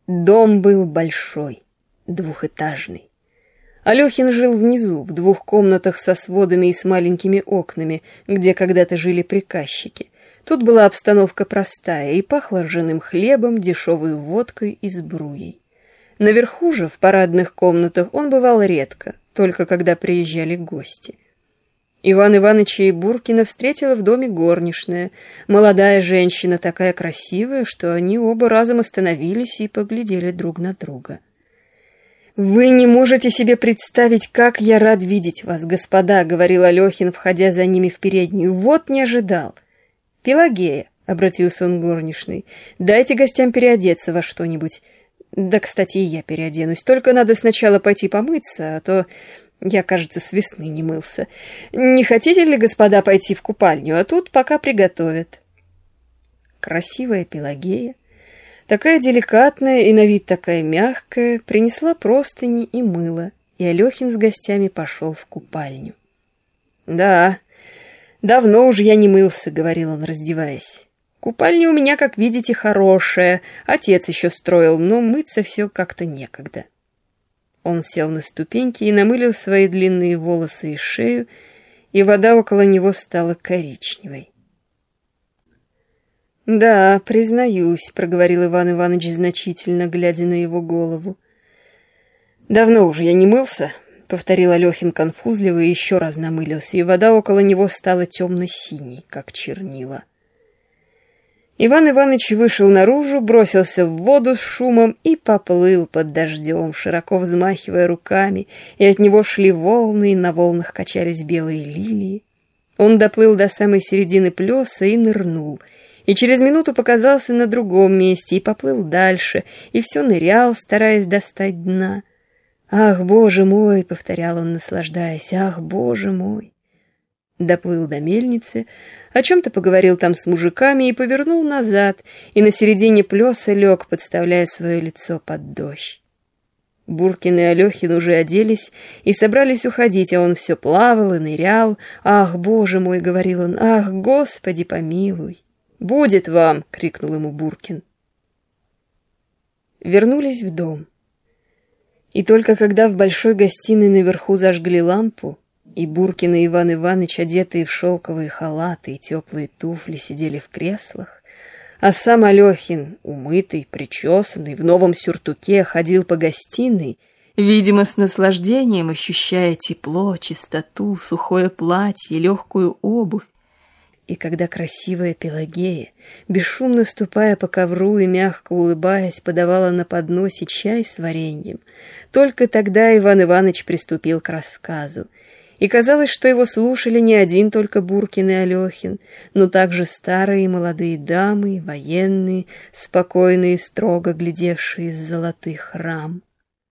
Дом был большой, двухэтажный. Алехин жил внизу, в 2 комнатах со сводами и с маленькими окнами, где когда-то жили приказчики. Тут была обстановка простая и пахло ржаным хлебом, дешевой водкой и сбруей. Наверху же, в парадных комнатах, он бывал редко, только когда приезжали гости. Иван Иваныча и Буркина встретила в доме горничная, молодая женщина, такая красивая, что они оба разом остановились и поглядели друг на друга. «Вы не можете себе представить, как я рад видеть вас, господа», — говорил Алехин, входя за ними в переднюю. «Вот не ожидал». «Пелагея», — обратился он к горничной, — «дайте гостям переодеться во что-нибудь. Да, кстати, и я переоденусь. Только надо сначала пойти помыться, а то я, кажется, с весны не мылся. Не хотите ли, господа, пойти в купальню, а тут пока приготовят?» Красивая Пелагея, такая деликатная и на вид такая мягкая, принесла простыни и мыло, и Алехин с гостями пошел в купальню. «Да, давно уж я не мылся», — говорил он, раздеваясь. «Купальня у меня, как видите, хорошая. Отец еще строил, но мыться все как-то некогда». Он сел на ступеньки и намылил свои длинные волосы и шею, и вода около него стала коричневой. «Да, признаюсь», — проговорил Иван Иванович значительно, глядя на его голову. «Давно уже я не мылся», — повторил Алехин конфузливо и еще раз намылился, и вода около него стала темно-синей, как чернила. Иван Иванович вышел наружу, бросился в воду с шумом и поплыл под дождем, широко взмахивая руками, и от него шли волны, и на волнах качались белые лилии. Он доплыл до самой середины плеса и нырнул, и через минуту показался на другом месте и поплыл дальше, и все нырял, стараясь достать дна. «Ах, Боже мой!» — повторял он, наслаждаясь. «Ах, Боже мой!» Доплыл до мельницы, о чем-то поговорил там с мужиками и повернул назад, и на середине плеса лег, подставляя свое лицо под дождь. Буркин и Алехин уже оделись и собрались уходить, а он все плавал и нырял. «Ах, Боже мой!» — говорил он. «Ах, Господи, помилуй!» «Будет вам!» — крикнул ему Буркин. Вернулись в дом. И только когда в большой гостиной наверху зажгли лампу, и Буркин и Иван Иваныч, одетые в шелковые халаты и теплые туфли, сидели в креслах, а сам Алехин, умытый, причесанный, в новом сюртуке, ходил по гостиной, видимо, с наслаждением ощущая тепло, чистоту, сухое платье, легкую обувь. И когда красивая Пелагея, бесшумно ступая по ковру и мягко улыбаясь, подавала на подносе чай с вареньем, только тогда Иван Иванович приступил к рассказу. И казалось, что его слушали не один только Буркин и Алехин, но также старые и молодые дамы, военные, спокойные и строго глядевшие из золотых рам.